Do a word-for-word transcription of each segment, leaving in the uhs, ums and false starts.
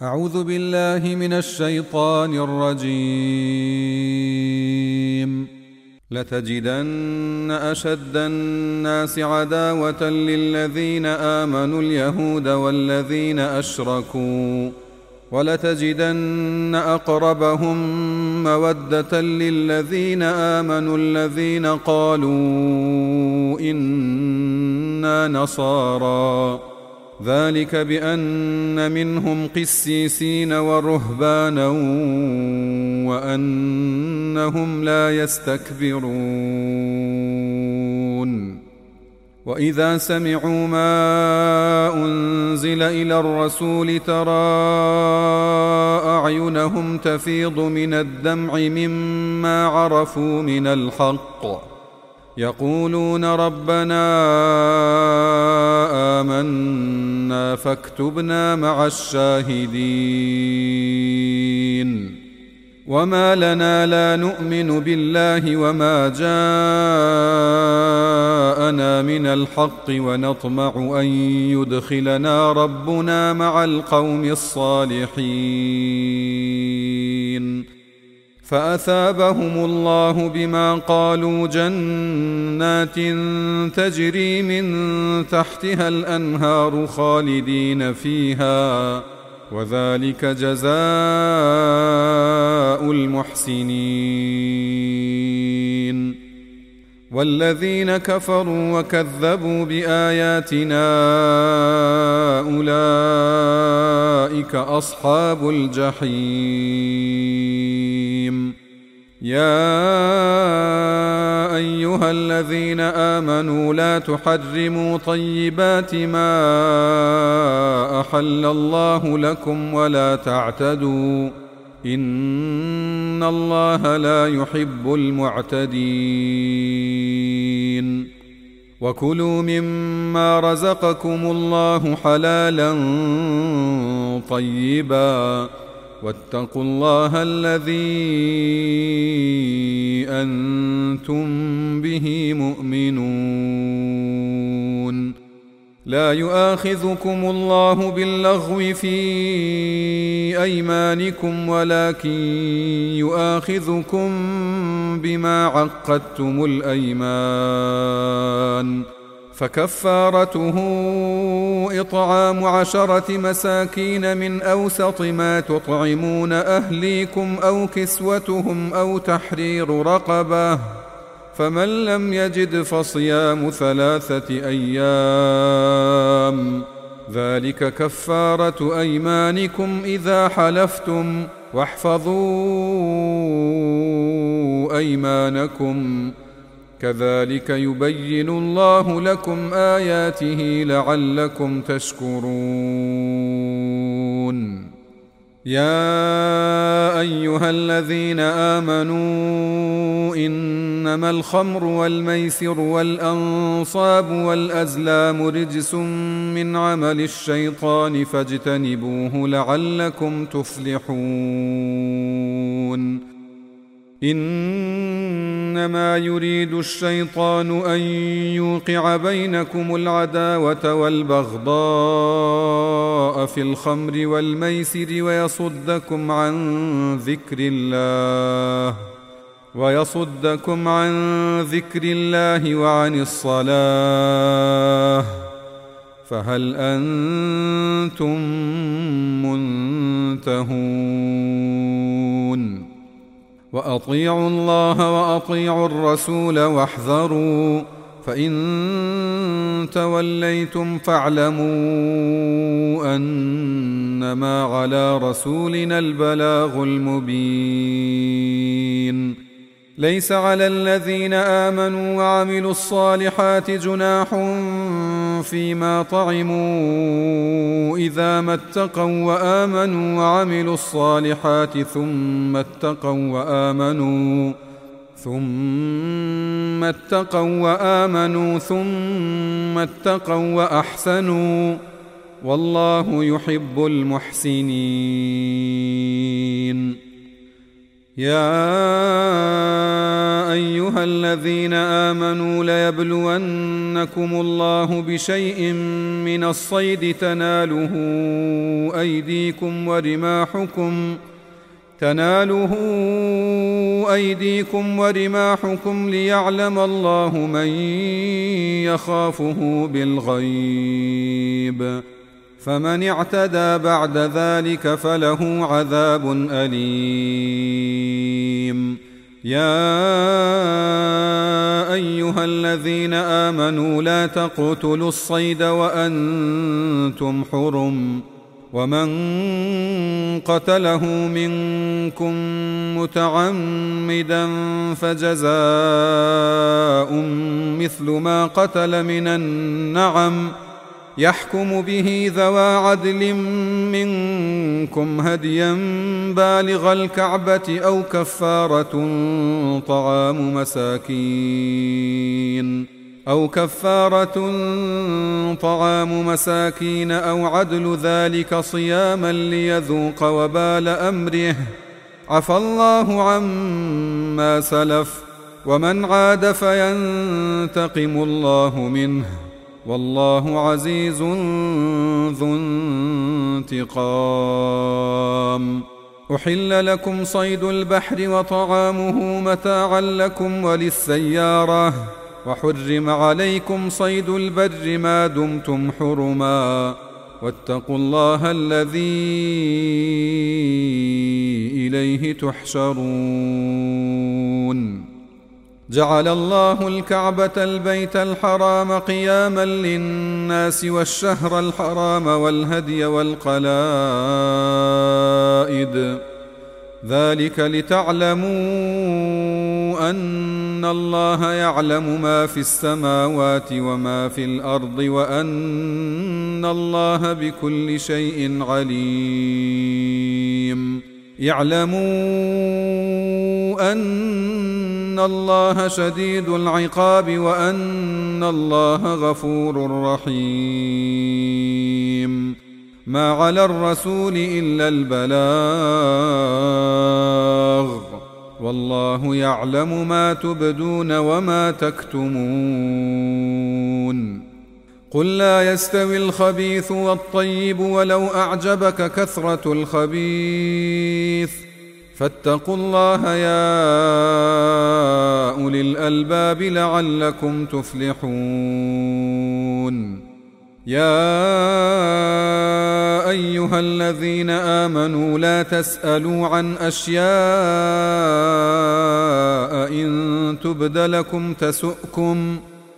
أعوذ بالله من الشيطان الرجيم. لتجدن أشد الناس عداوة للذين آمنوا اليهود والذين أشركوا، ولتجدن أقربهم مودة للذين آمنوا الذين قالوا إنا نصارى، ذلك بأن منهم قسيسين ورهبانا وأنهم لا يستكبرون. وإذا سمعوا ما أنزل إلى الرسول ترى أعينهم تفيض من الدمع مما عرفوا من الحق، يقولون ربنا آمنا فاكتبنا مع الشاهدين. وما لنا لا نؤمن بالله وما جاءنا من الحق ونطمع أن يدخلنا ربنا مع القوم الصالحين. فأثابهم الله بما قالوا جنات تجري من تحتها الأنهار خالدين فيها، وذلك جزاء المحسنين. والذين كفروا وكذبوا بآياتنا أولئك أصحاب الجحيم. يا أيها الذين آمنوا لا تحرموا طيبات ما أحل الله لكم ولا تعتدوا، إن الله لا يحب المعتدين. وكلوا مما رزقكم الله حلالا طيبا، واتقوا الله الذي أنتم به مؤمنون. لا يؤاخذكم الله باللغو في أيمانكم، ولكن يؤاخذكم بما عقدتم الأيمان، فكفارته إطعام عشرة مساكين من أوسط ما تطعمون أهليكم أو كسوتهم أو تحرير رقبة، فمن لم يجد فصيام ثلاثة أيام، ذلك كفارة أيمانكم إذا حلفتم، واحفظوا أيمانكم، كذلك يبين الله لكم آياته لعلكم تشكرون. يا أيها الذين آمنوا إنما الخمر والميسر والأنصاب والأزلام رجس من عمل الشيطان فاجتنبوه لعلكم تفلحون. إنما يريد الشيطان أن يوقع بينكم العداوة والبغضاء في الخمر والميسر ويصدكم عن ذكر الله ويصدكم عن ذكر الله وعن الصلاة، فهل أنتم منتهون؟ وأطيعوا الله وأطيعوا الرسول واحذروا، فإن توليتم فاعلموا أنما على رسولنا البلاغ المبين. ليس على الذين آمنوا وعملوا الصالحات جناح فيما طعموا إذا ما اتقوا وآمنوا وعملوا الصالحات ثم اتقوا وآمنوا ثم اتقوا وآمنوا ثم اتقوا وأحسنوا، والله يحب المحسنين. يا أيها أيها الذين آمنوا ليبلونكم الله بشيء من الصيد تناله أيديكم ورماحكم تناله أيديكم ورماحكم ليعلم الله من يخافه بالغيب، فمن اعتدى بعد ذلك فله عذاب أليم. يا أيها الذين آمنوا لا تقتلوا الصيد وأنتم حرم، ومن قتله منكم متعمدا فجزاء مثل ما قتل من النعم يحكم به ذوى عدل منكم هديا بالغ الكعبة أو كفارة طعام مساكين أو كفارة طعام مساكين أو عدل ذلك صياما ليذوق وبال أمره، عفى الله عما سلف، ومن عاد فينتقم الله منه، والله عزيز ذو انتقام. أحل لكم صيد البحر وطعامه متاعا لكم وللسيارة، وحرم عليكم صيد البر ما دمتم حرما، واتقوا الله الذي إليه تحشرون. جعل الله الكعبة البيت الحرام قياما للناس والشهر الحرام والهدي والقلائد، ذلك لتعلموا أن الله يعلم ما في السماوات وما في الأرض، وأن الله بكل شيء عليم. يعلموا أن الله شديد العقاب وأن الله غفور رحيم. ما على الرسول إلا البلاغ، والله يعلم ما تبدون وما تكتمون. قل لا يستوي الخبيث والطيب ولو أعجبك كثرة الخبيث، فاتقوا الله يا أولي الألباب لعلكم تفلحون. يا أيها الذين آمنوا لا تسألوا عن أشياء إن تبد لكم تسؤكم،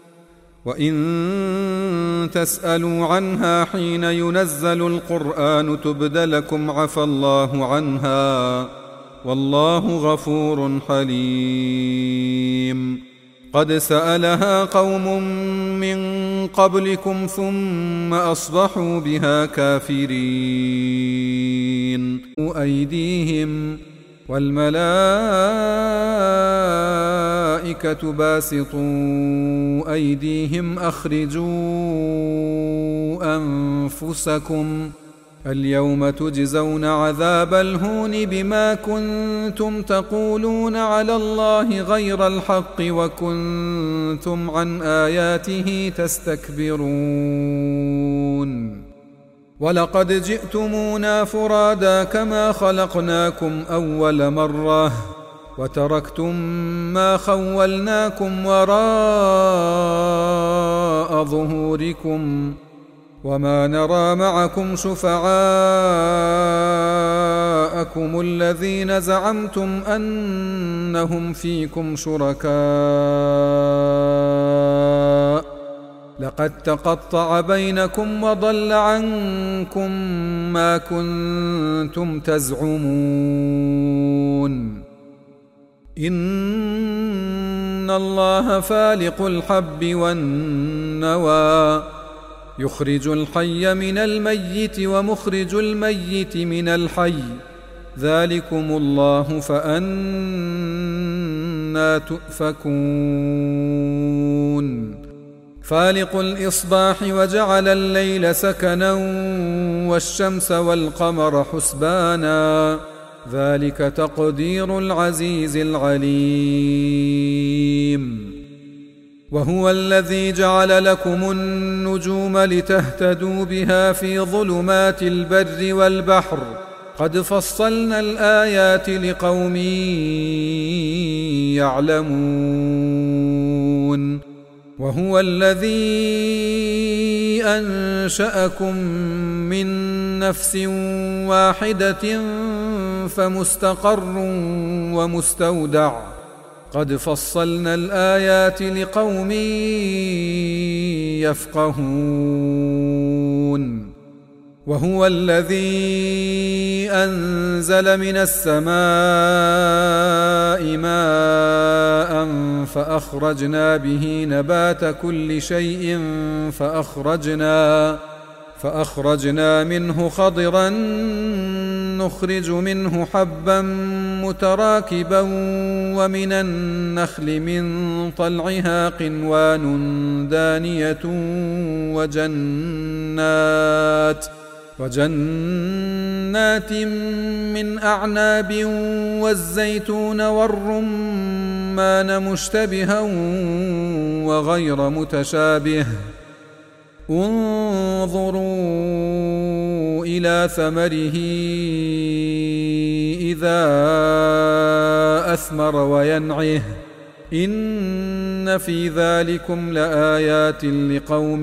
وإن تسألوا عنها حين ينزل القرآن تبد لكم عفى الله عنها، والله غفور حليم. قد سألها قوم من قبلكم ثم أصبحوا بها كافرين. أيديهم والملائكة باسطوا أيديهم أخرجوا أنفسكم اليوم تجزون عذاب الهون بما كنتم تقولون على الله غير الحق وكنتم عن آياته تستكبرون. ولقد جئتمونا فرادا كما خلقناكم أول مرة وتركتم ما خولناكم وراء ظهوركم وما نرى معكم شفعاءكم الذين زعمتم أنهم فيكم شركاء، لقد تقطع بينكم وضل عنكم ما كنتم تزعمون. إن الله فالق الحب والنوى، يخرج الحي من الميت ومخرج الميت من الحي، ذلكم الله فأنى تؤفكون. فالق الإصباح وجعل الليل سكنا والشمس والقمر حسبانا، ذلك تقدير العزيز العليم. وهو الذي جعل لكم النجوم لتهتدوا بها في ظلمات البر والبحر، قد فصلنا الآيات لقوم يعلمون. وهو الذي أنشأكم من نفس واحدة فمستقر ومستودع، قد فصلنا الآيات لقوم يفقهون. وهو الذي أنزل من السماء ماء فأخرجنا به نبات كل شيء فأخرجنا فأخرجنا منه خضرا نخرج منه حبا متراكبا ومن النخل من طلعها قنوان دانية وجنات وجنات من أعناب والزيتون والرمان مشتبها وغير متشابه، انظروا إلى ثمره إذا أثمر وينعه، إن في ذلكم لآيات لقوم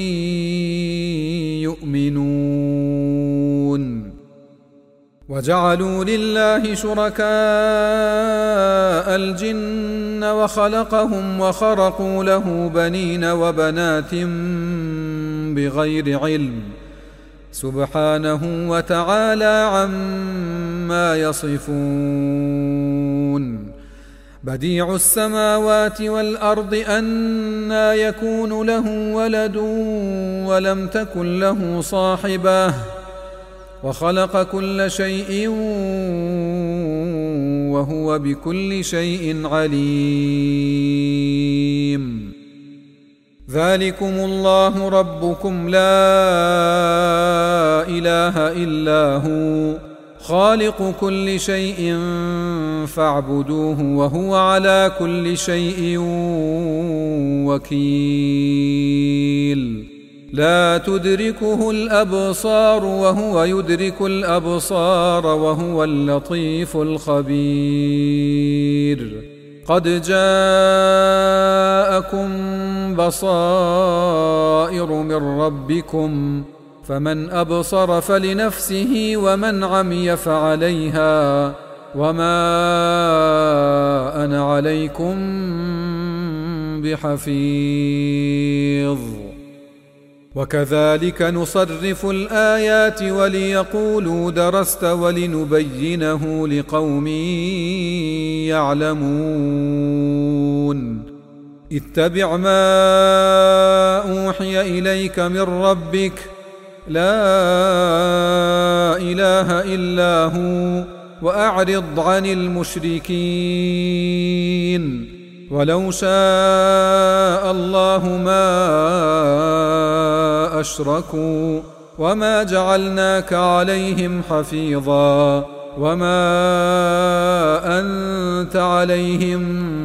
يؤمنون. وجعلوا لله شركاء الجن وخلقهم وخرقوا له بنين وبنات بغير علم، سبحانه وتعالى عما يصفون. بديع السماوات والأرض أنى يكون له ولد ولم تكن له صاحبة، وخلق كل شيء وهو بكل شيء عليم. ذلكم الله ربكم لا إله إلا هو، خالق كل شيء فاعبدوه وهو على كل شيء وكيل. لا تدركه الأبصار وهو يدرك الأبصار وهو اللطيف الخبير. قد جاءكم بصائر من ربكم، فمن أبصر فلنفسه ومن عمي فعليها، وما أنا عليكم بحفيظ. وكذلك نصرف الآيات وليقولوا درست ولنبينه لقوم يعلمون. اتبع ما أوحي إليك من ربك، لا إله إلا هو، وأعرض عن المشركين. ولو شاء الله ما أشركوا وما جعلناك عليهم حفيظا، وما أنت عليهم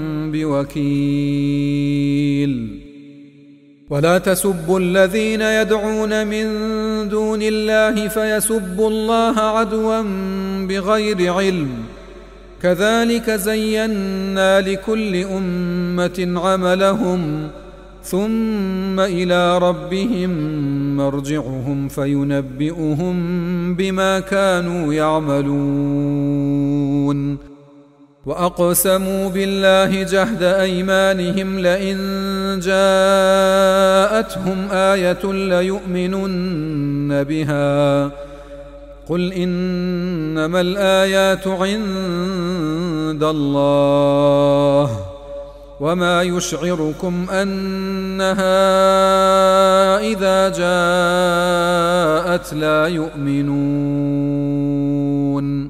بوكيل. ولا تسبوا الذين يدعون من دون الله فيسبوا الله عدوا بغير علم، كذلك زينا لكل أمة عملهم ثم إلى ربهم مرجعهم فينبئهم بما كانوا يعملون. وأقسموا بالله جهد أيمانهم لئن جاءتهم آية ليؤمنن بها، قل إنما الآيات عند الله وما يشعركم أنها إذا جاءت لا يؤمنون.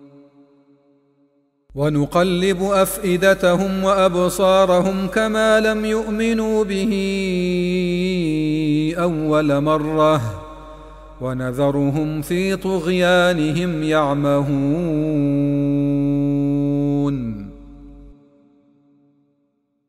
ونقلب أفئدتهم وأبصارهم كما لم يؤمنوا به أول مرة، ونذرهم في طغيانهم يعمهون.